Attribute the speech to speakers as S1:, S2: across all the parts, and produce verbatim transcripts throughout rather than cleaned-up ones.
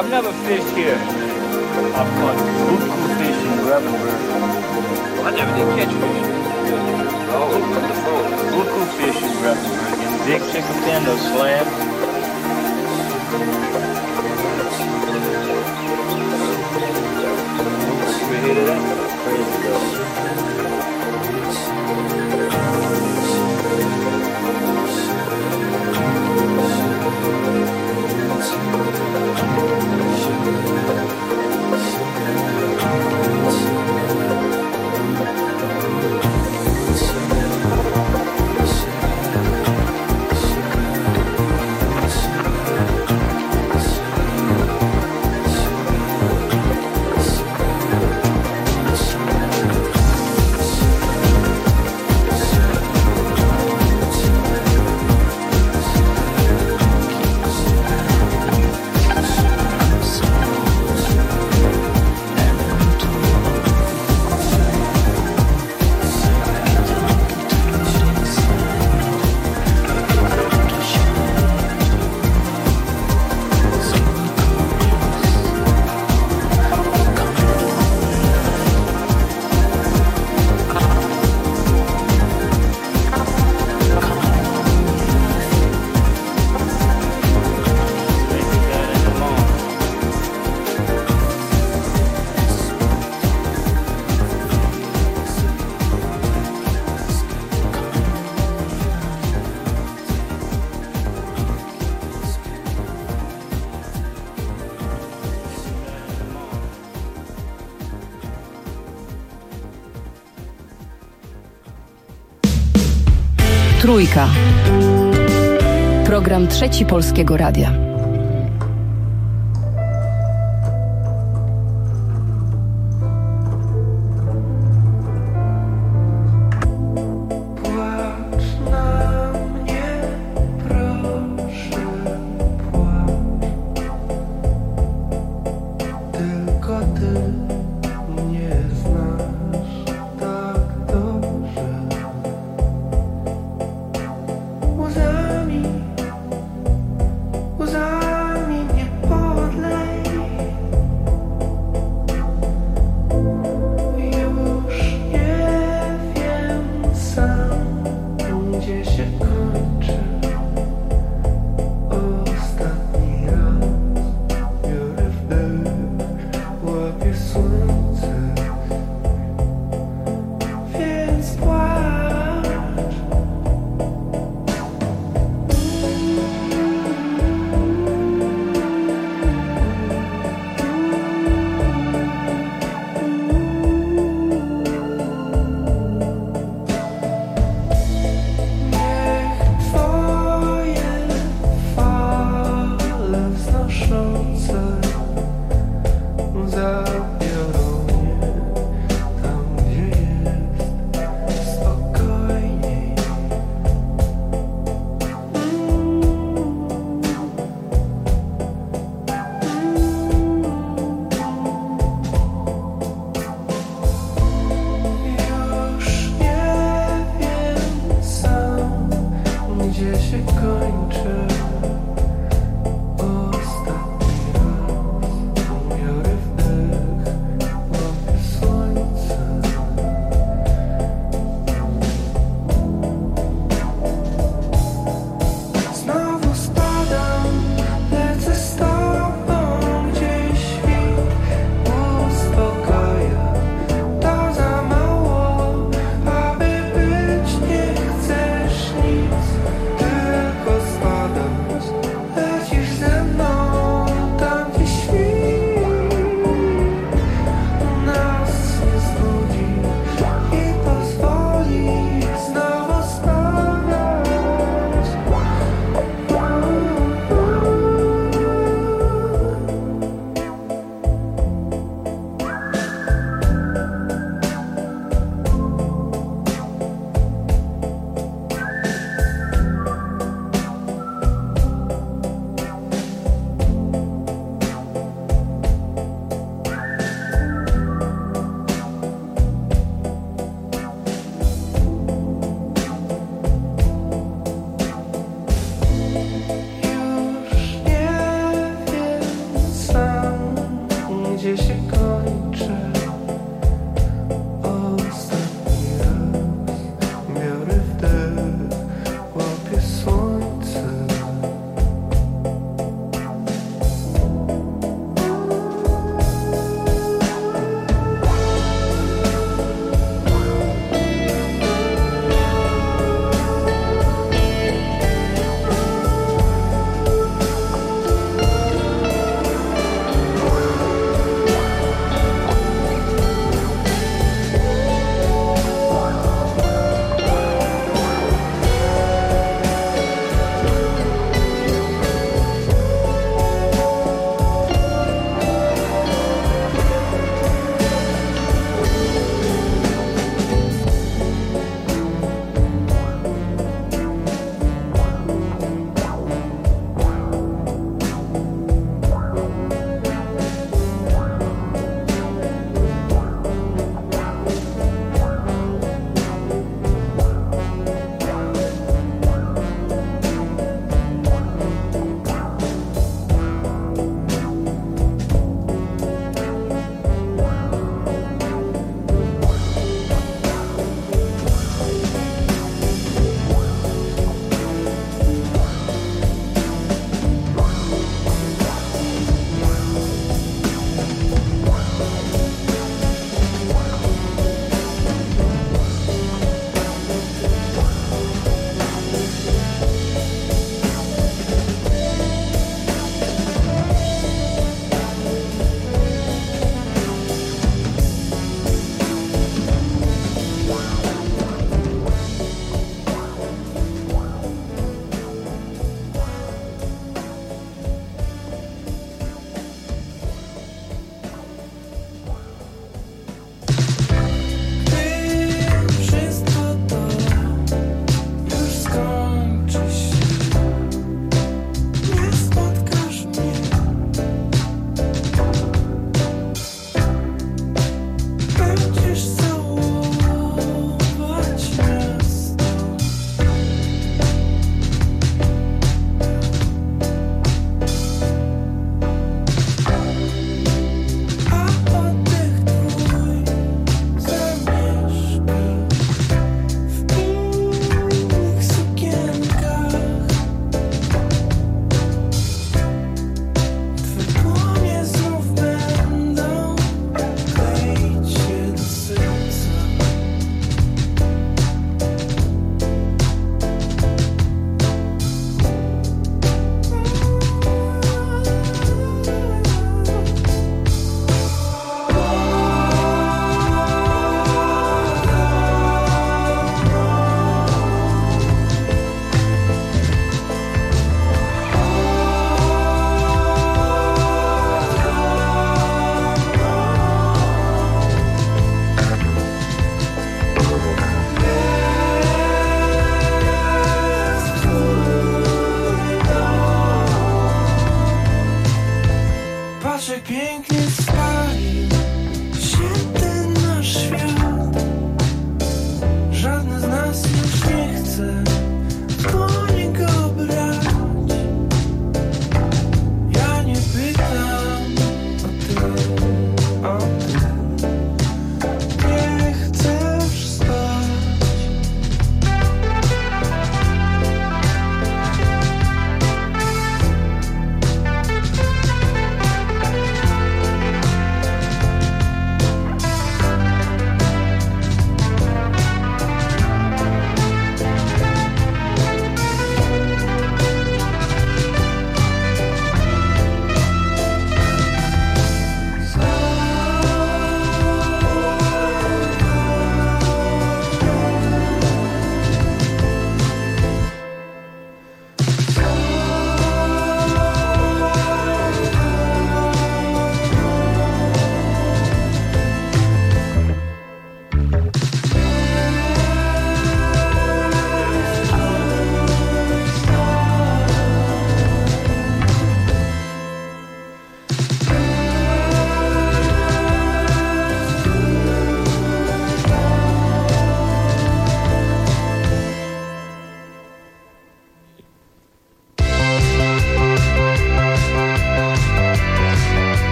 S1: I've never fished here. I've caught buku fish in Grafenberg.
S2: I never did catch fish. Oh, from the phone.
S1: Buku fish in Grafenberg. In big chicken fin, those slabs. We hit it up. Crazy though.
S3: Trójka. Program Trzeci Polskiego Radia.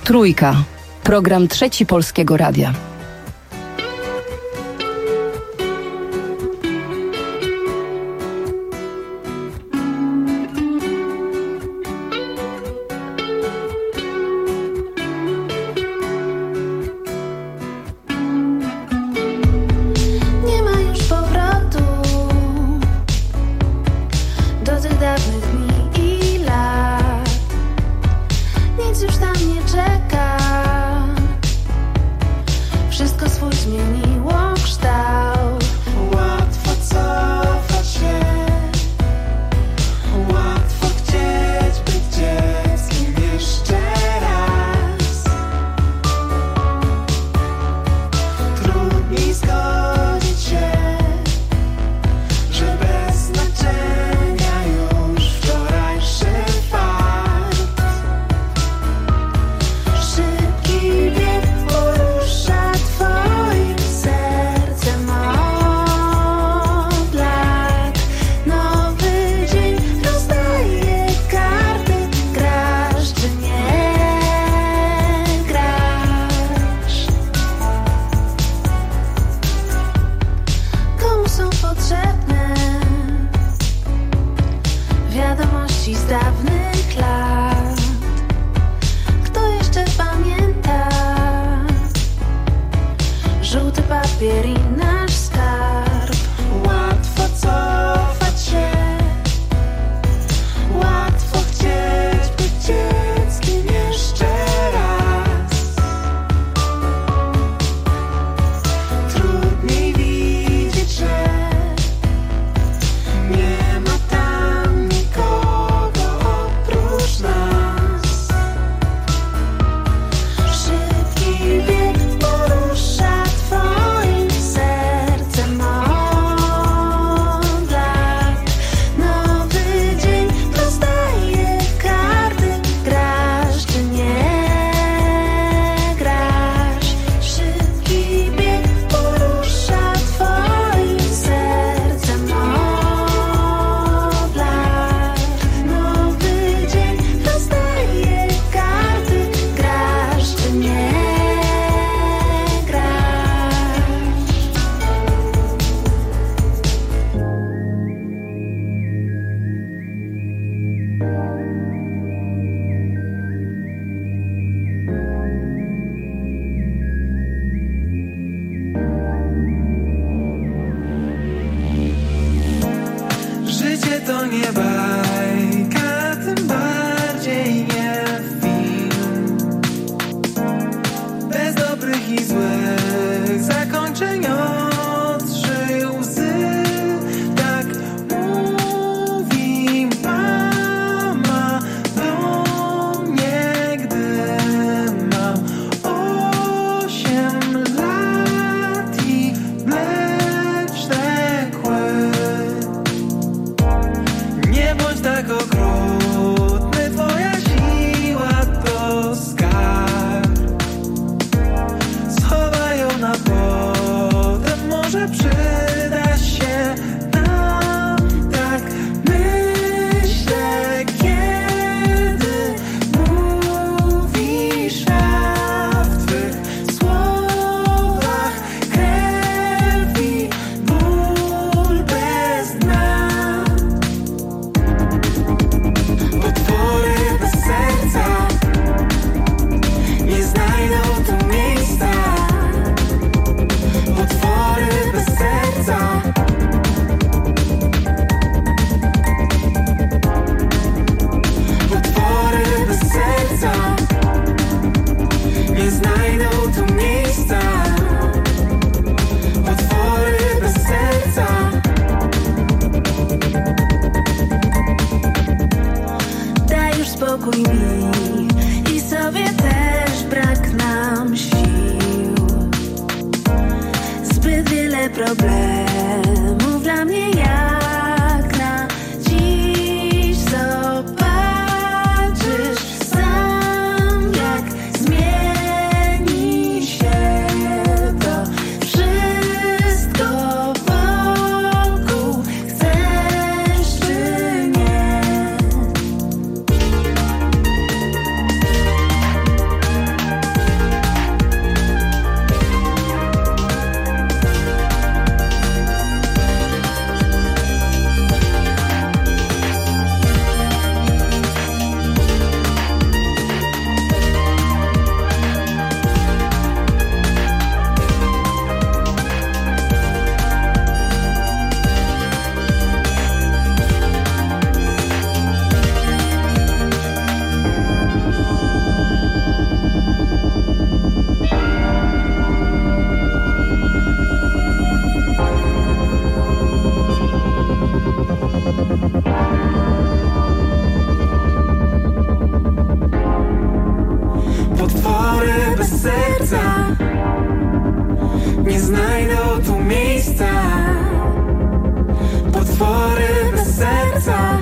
S3: Trójka. Program Trzeci Polskiego Radia.
S4: Problemów dla mnie jak na dziś zobaczysz sam, jak zmieni się to wszystko wokół. Chcesz czy nie? miejsca, potwory bez serca.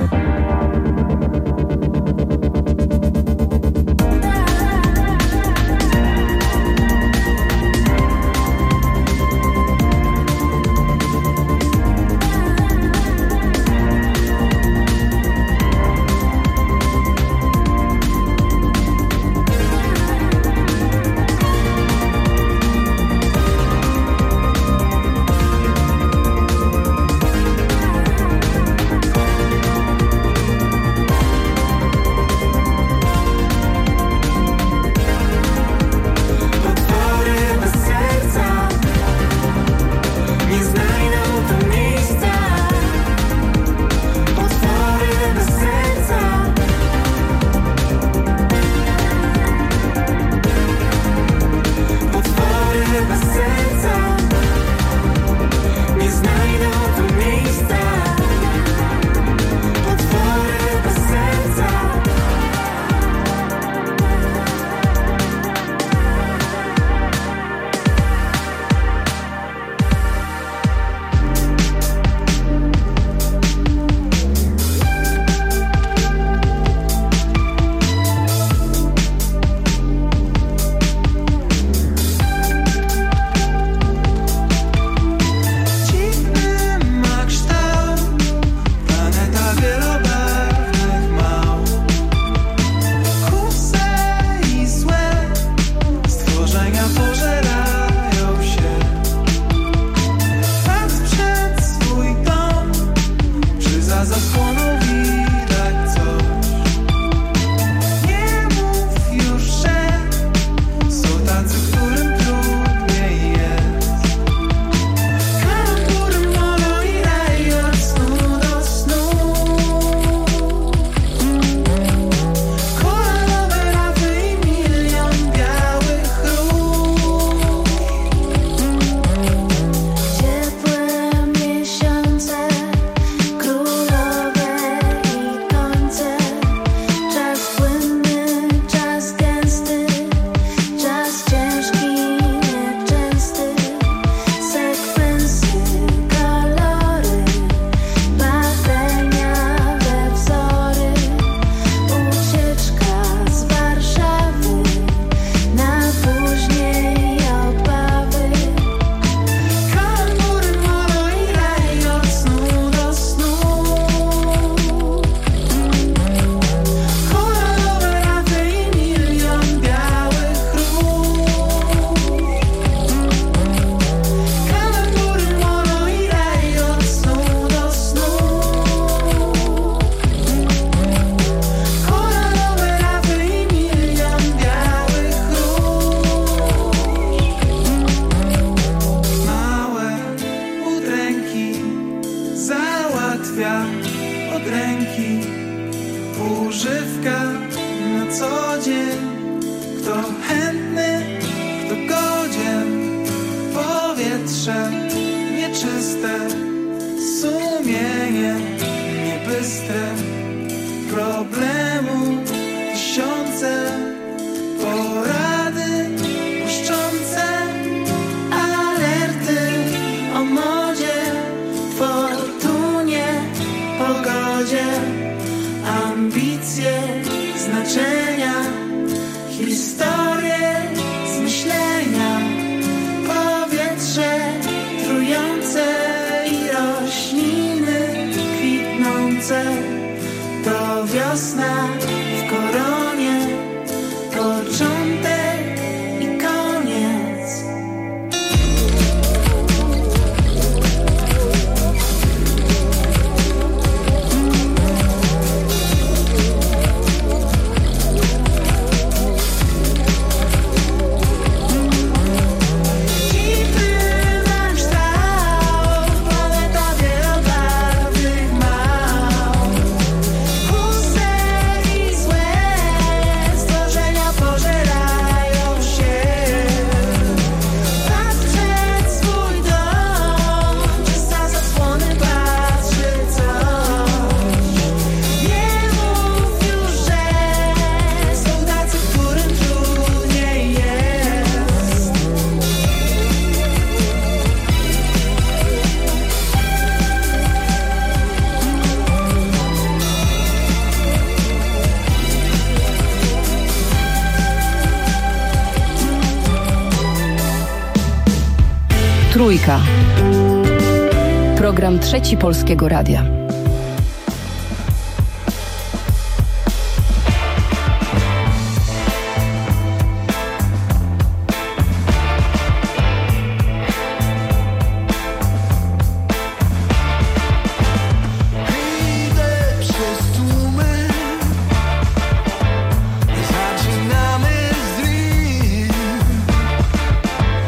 S3: Trójka. Program Trzeci Polskiego Radia.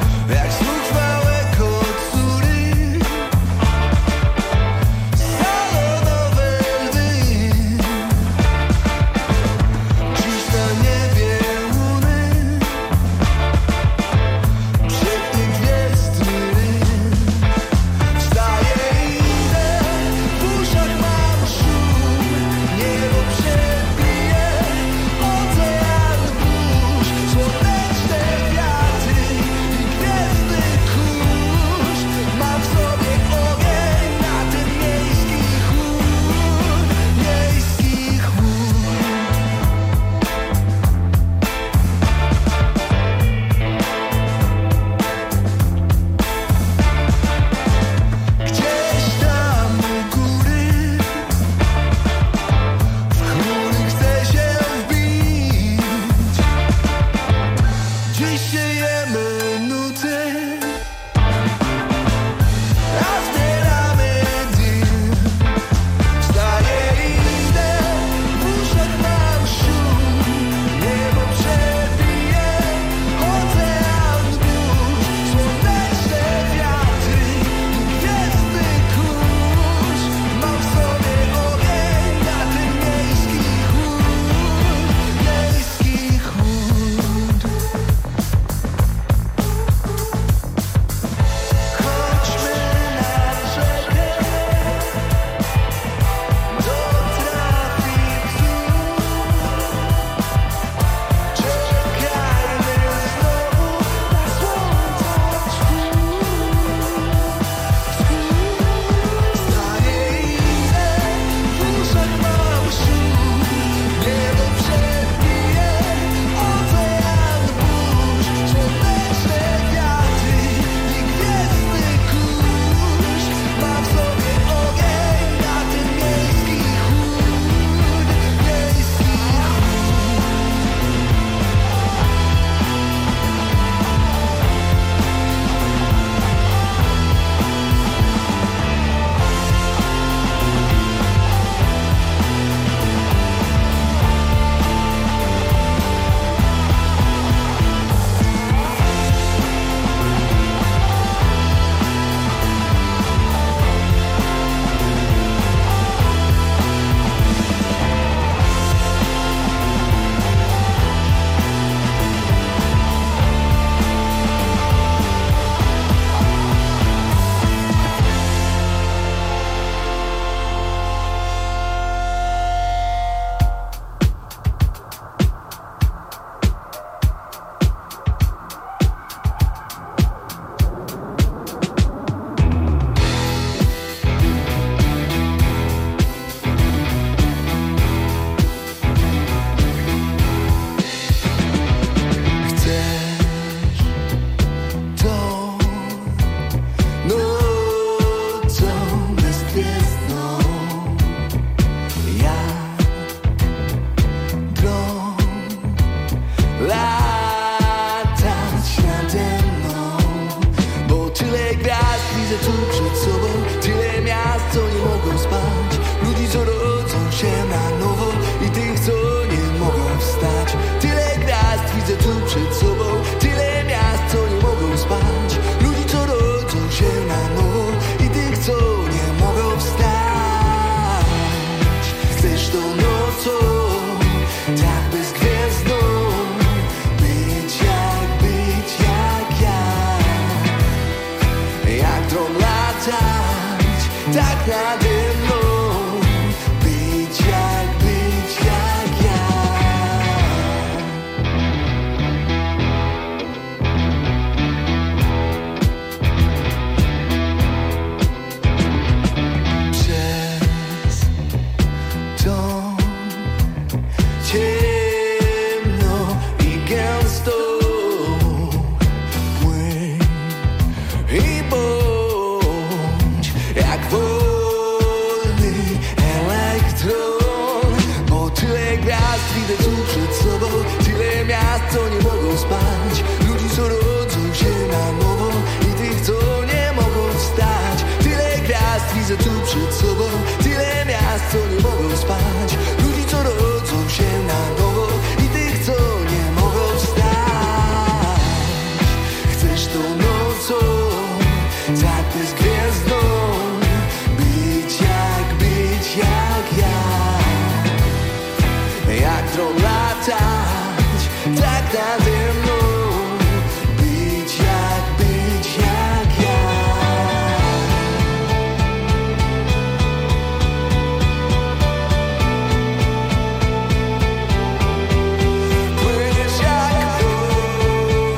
S4: Jak znów małe kocury.
S5: sobą. Tyle miast, co nie mogą spać, ludzi, co rodzą się na nowo i tych, co nie mogą wstać. Tyle gwiazd widzę tu przed sobą. Tyle miast, co nie mogą spać, ludzi, co rodzą się na nowo i tych, co nie mogą wstać. Chcesz tą nocą zapy z gwiazdą, być jak, być jak ja. Jak dron latać, tak nade mną, być jak, być jak ja. Płyniesz jak krok,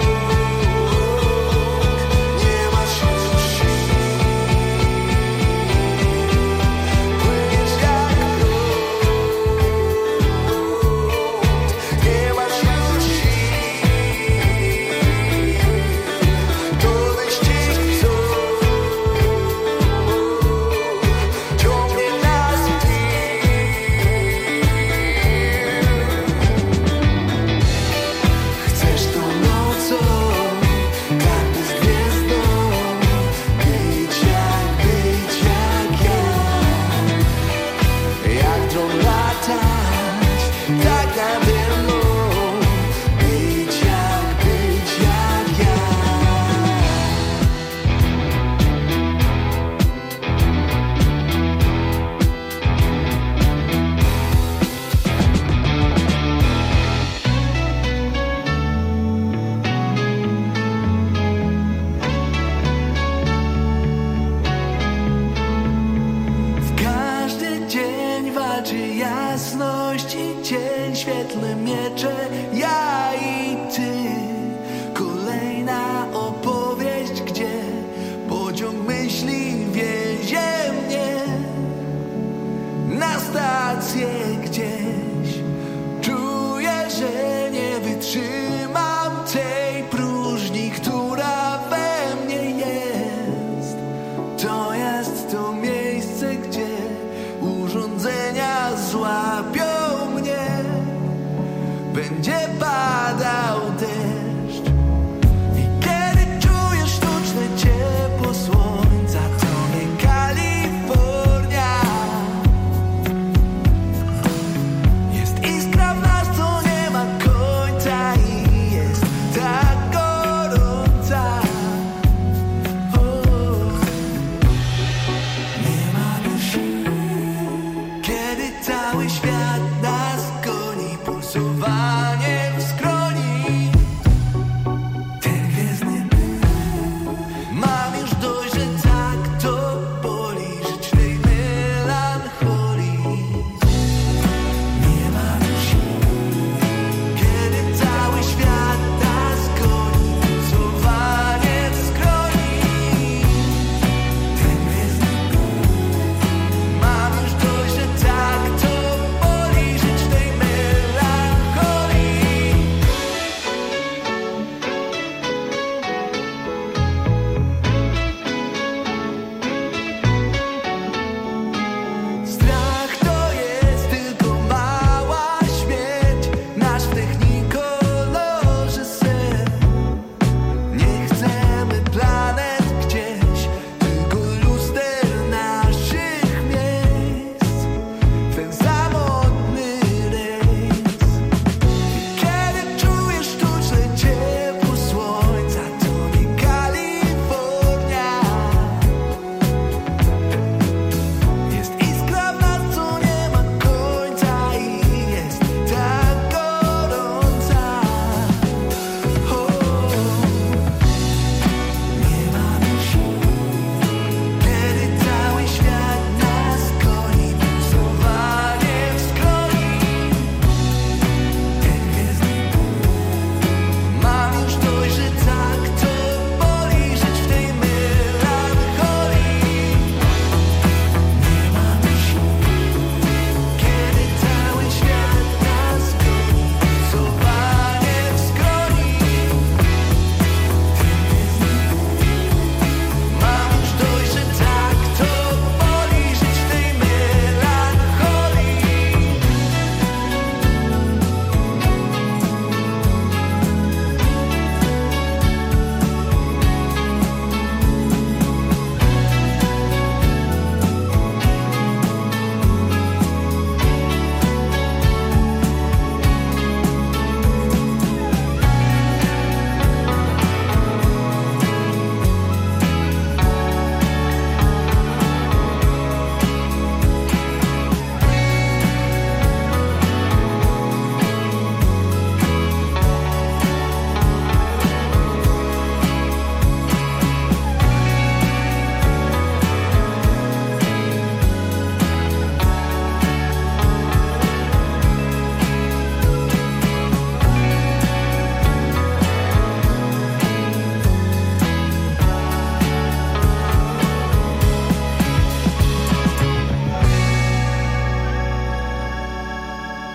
S5: nie masz już sił. Płyniesz jak krok, nie masz już sił. To wyścig wzór ciągnie nas w tir. Chcesz tą nocą karty z gwiazdą, być jak, być jak ja. Jak dron latać, tak nade mną, być jak, być jak ja. W każdy dzień walczy jasność i cień, świetlne miecze, ja i ty. Kolejna opowieść, gdzie pociąg myśli wiezie mnie na stację gdzieś. Czuję, że nie wytrzymam tej próżni, która we mnie jest. To jest to miejsce, gdzie urządzenia złapią mnie. Będzie padał deszcz i kiedy czujesz sztuczne ciepło słońca, to nie Kalifornia. Jest iskra w nas, co nie ma końca i jest tak gorąca. O, nie mamy sił, kiedy cały świat nas goni, pulsowanie w skroni.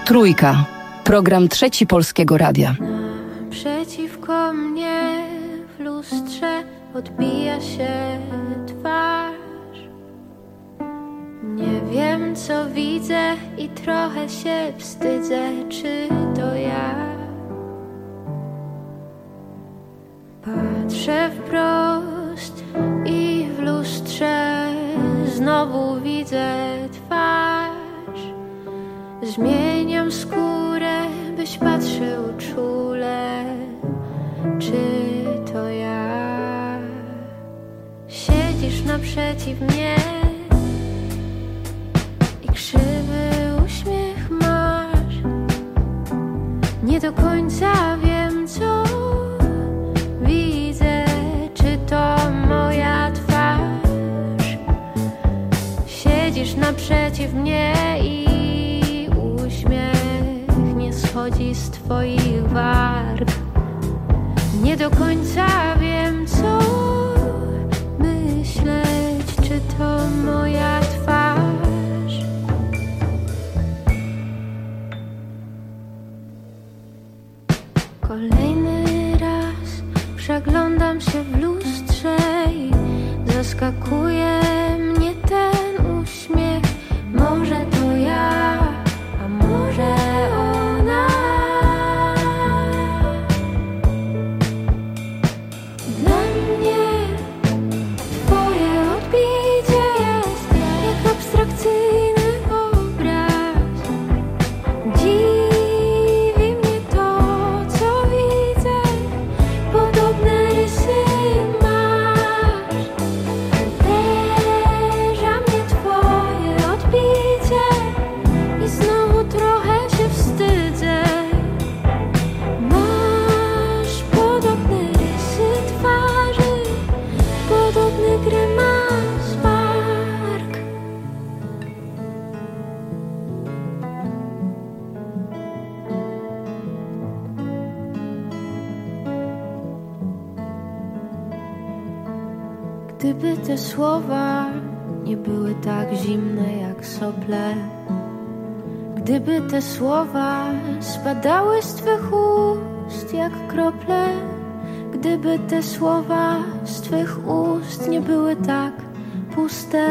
S3: Trójka. Program Trzeci Polskiego Radia.
S6: Przeciwko mnie w lustrze odbija się twarz. Nie wiem, co widzę i trochę się wstydzę, czy to ja. Patrzę wprost i w lustrze znowu widzę twarz. Zmieniam skórę, byś patrzył czule, czy to ja. Siedzisz naprzeciw mnie i krzywy uśmiech masz. Nie do końca wiem, co widzę, czy to moja twarz. Siedzisz naprzeciw mnie i uśmiech nie schodzi z twoich warg. Nie do końca wiem, co myśleć, czy to moja twarz. Kolejny raz przeglądam się w lustrze i zaskakuje mnie ten uśmiech. Może to ja, a może ona. Dla mnie twoje odbicie jest jak abstrakcyjny obraz. Dziwi mnie to, co widzę, podobne rysy masz. Uderza mnie twoje odbicie i znowu trochę się wstydzę. Masz podobne rysy twarzy, podobny grymas warg. Gdyby te słowa nie były tak zimne jak sople, gdyby te słowa spadały z twych ust jak krople, gdyby te słowa z twych ust nie były tak puste,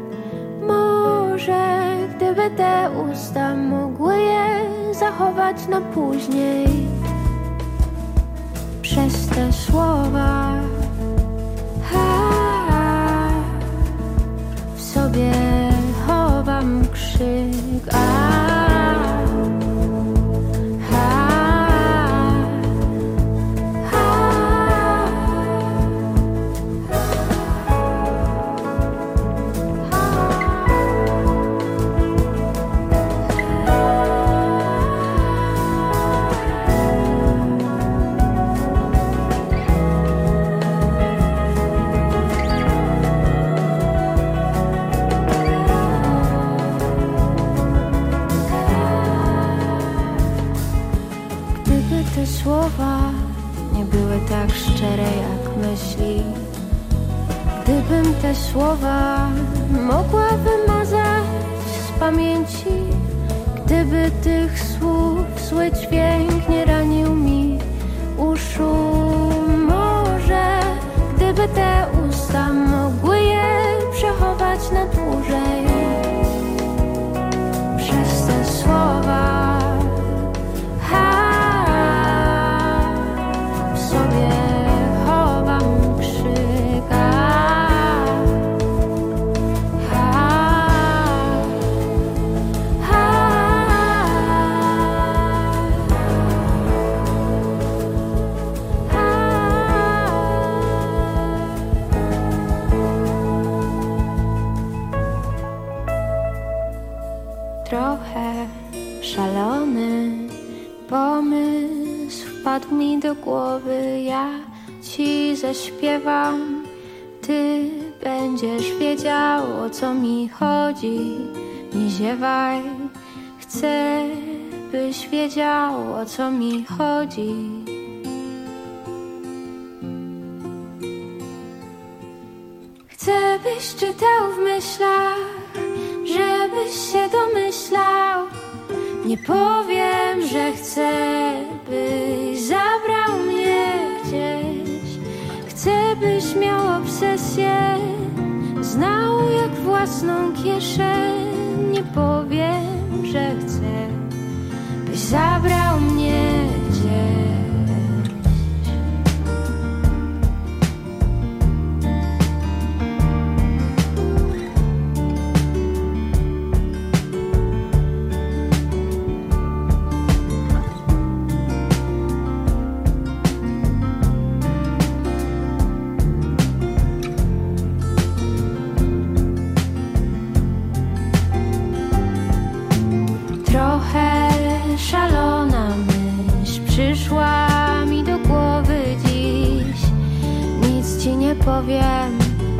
S6: może gdyby te usta mogły je zachować na później. Przez te słowa ha, w sobie chowam krzyk. A, słowa nie były tak szczere jak myśli, gdybym te słowa mogła wymazać z pamięci, gdyby tych słów zły dźwięk nie ranił mi uszu, może gdyby te usta mogły je przechować na dłużej. Przez te słowa trochę szalony pomysł wpadł mi do głowy. Ja ci zaśpiewam, ty będziesz wiedział, o co mi chodzi. Nie ziewaj, chcę, byś wiedział, o co mi chodzi. Chcę, byś czytał w myślach, żebyś się domyślał. Nie powiem, że chcę, byś zabrał mnie gdzieś. Chcę, byś miał obsesję, znał jak własną kieszeń. Nie powiem, że chcę, byś zabrał mnie gdzieś. Trochę szalona myśl przyszła mi do głowy dziś. Nic ci nie powiem,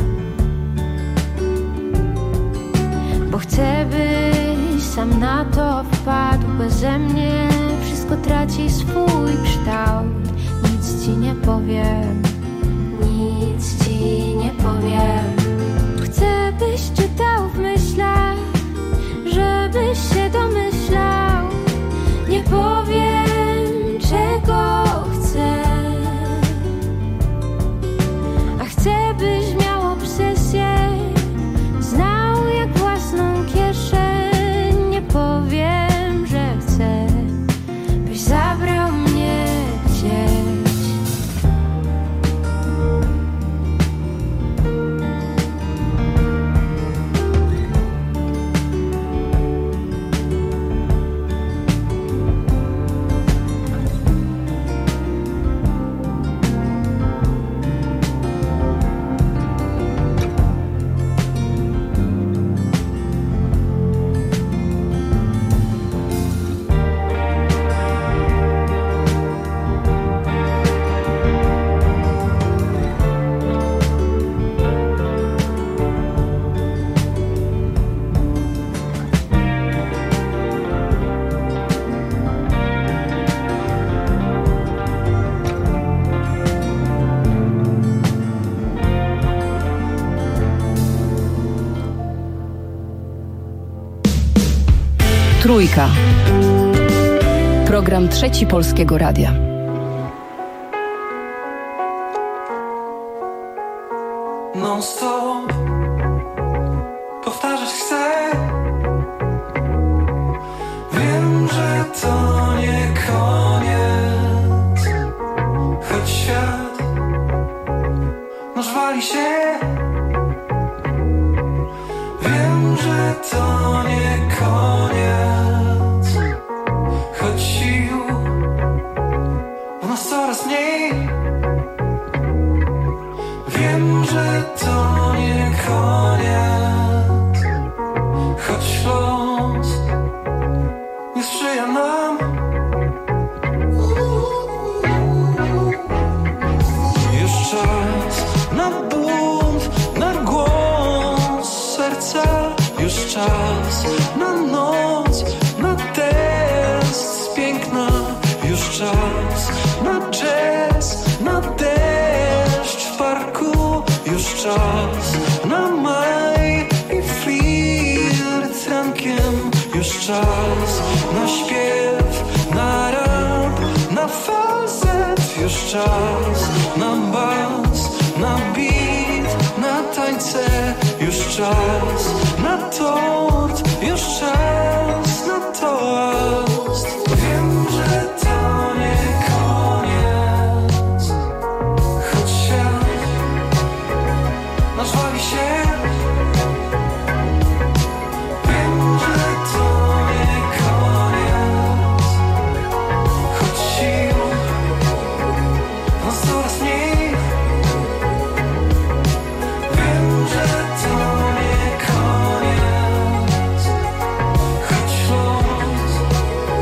S6: bo chcę, byś sam na to wpadł. Beze mnie wszystko traci swój kształt. Nic ci nie powiem, nic ci nie powiem. Chcę, byś czytał w myślach, żebyś się domyślał. Nie powiem, czego chcę, a chcę, byś miał obsesję, znał jak własną kieszeń. Nie powiem, że chcę, byś zabrał mnie gdzieś.
S3: Trójka. Program Trzeci Polskiego Radia.
S5: Non stop powtarzać chcę. Wiem, że to nie koniec, choć świat nasz wali się. Wiem, że to nie koniec, choć sił w nas coraz mniej. Wiem, że to nie koniec, choć los nie sprzyja nam. Już czas na bunt, na głos serca. Już czas na noc, na test piękna. Już czas na jazz, na deszcz w parku. Już czas na maj i flirt rankiem. Już czas na śpiew, na rap, na falset. Już czas na bas, na beat, na tańce. Już czas na tort, już czas na toast. Wiem, że to nie koniec, choć świat nasz wali się. Wiem, że to nie koniec, choć sił nas coraz mniej. Wiem, że to nie koniec, choć los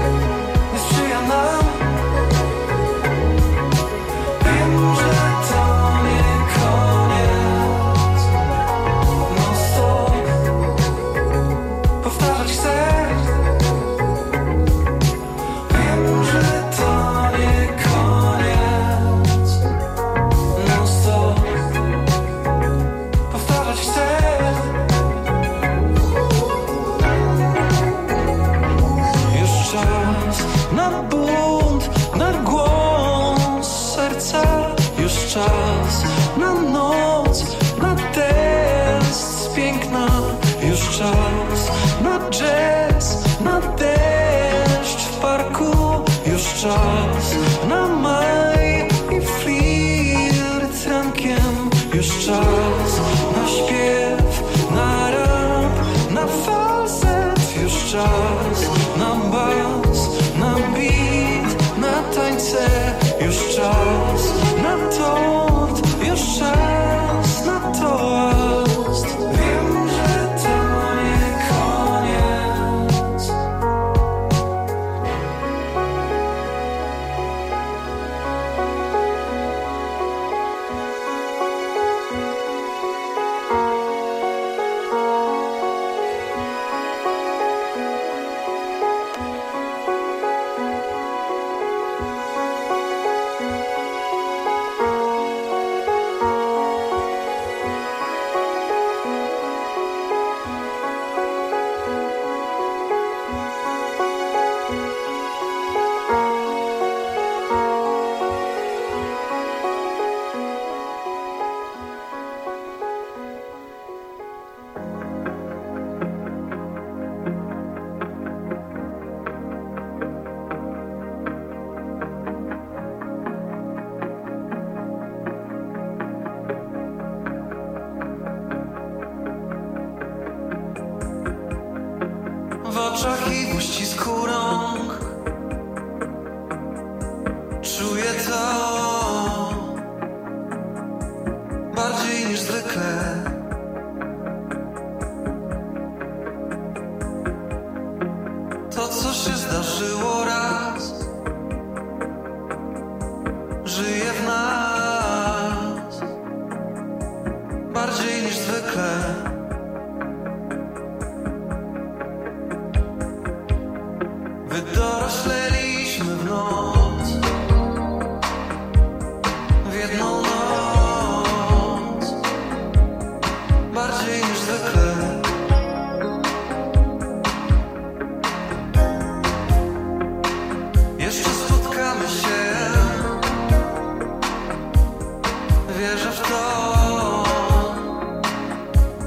S5: czas na noc, na test z piękna. Już czas na jazz, na deszcz w parku. Już czas na maj i flirt rankiem. Już czas na śpiew, na rap, na falset. Już czas na bas, na beat, na tańce. Już czas na tort, już czas na toast. Wiem, że to nie koniec. W oczach i uścisku rąk czuję to bardziej niż zwykle. To, co się zdarzyło raz, żyje w nas bardziej niż zwykle. Wydorośleliśmy w noc, w jedną noc, bardziej niż zwykle. Jeszcze spotkamy się, wierzę w to.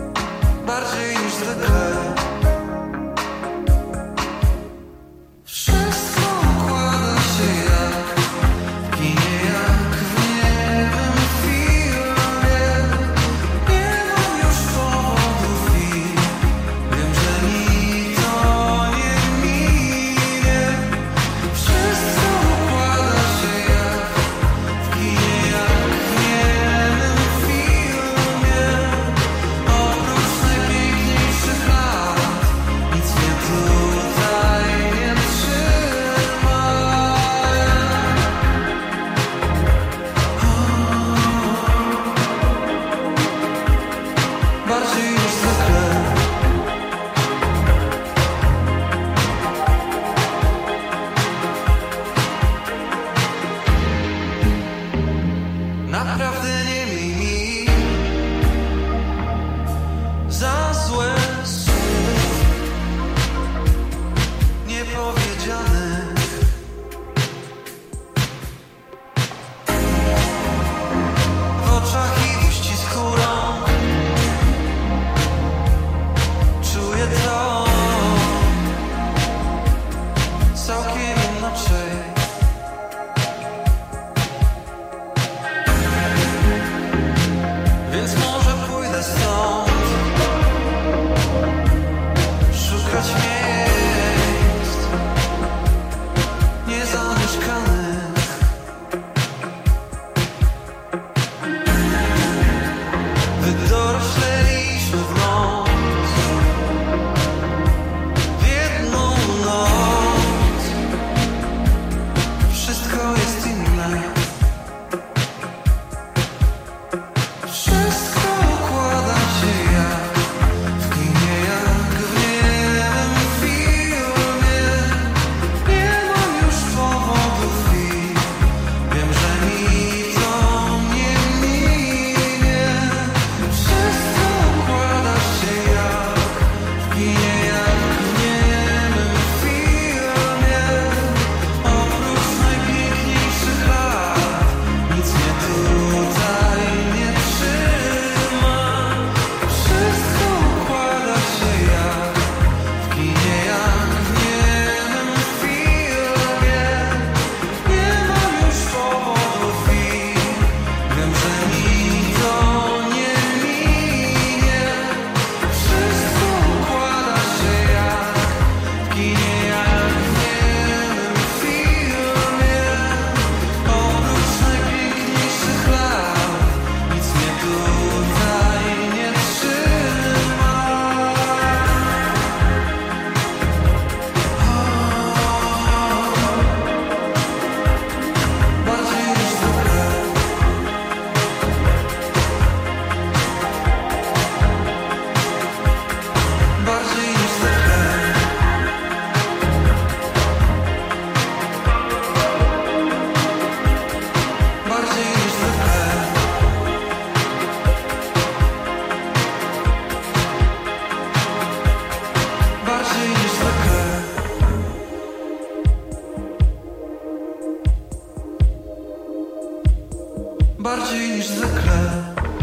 S5: bardziej niż zwykle.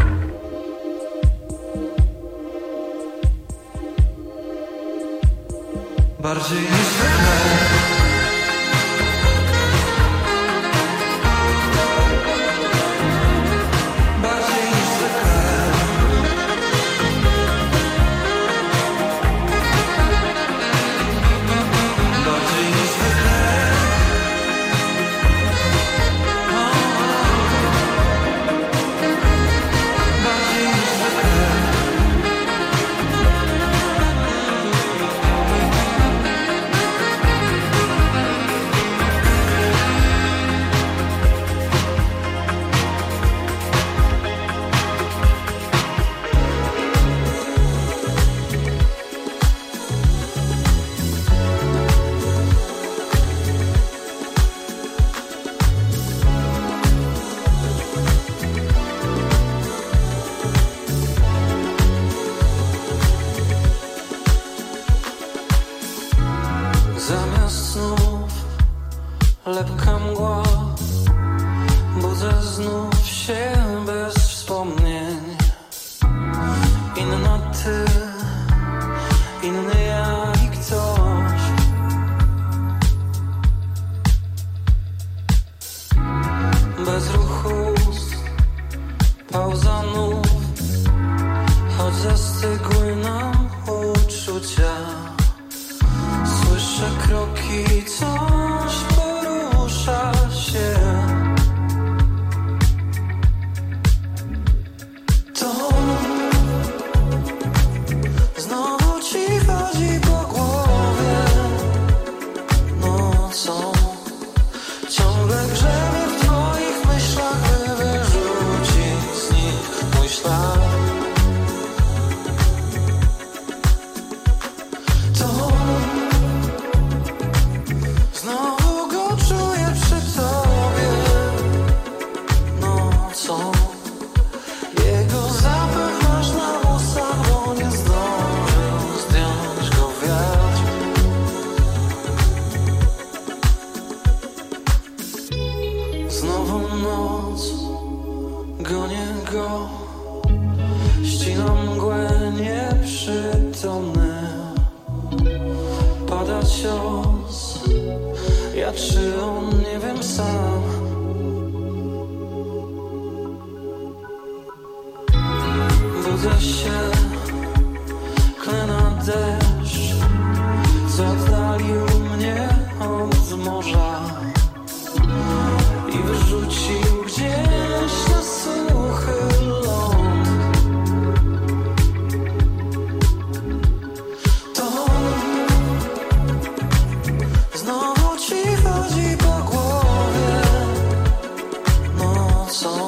S5: Bardziej niż zwykle. Bardziej niż zwykle. Bardziej niż zwykle. Bardziej niż zwykle. Zamiast snów lepka mgła, budzę znów się bez wspomnień. Inna ty, inny ja i ktoś. Bez ruchu ust, pauza nów, choć zastygły nam uczucia. Słyszę kroki, coś porusza się. To znowu ci chodzi po głowie nocą. Ciągle grzebie w twoich myślach, by wyrzucić z nich mój ślad. To znowu go czuję przy tobie nocą. Jego zapach masz na ustach, bo nie zdążył zdjąć go wiatr. Znowu noc, gonię go, ścinam mgłę nieprzytomny. Pada cios, ja czy on, nie wiem sam. Budzę się, klę na deszcz, co oddalił mnie od morza i wyrzucił gdzieś na suchy ląd. To znowu ci chodzi po głowie nocą.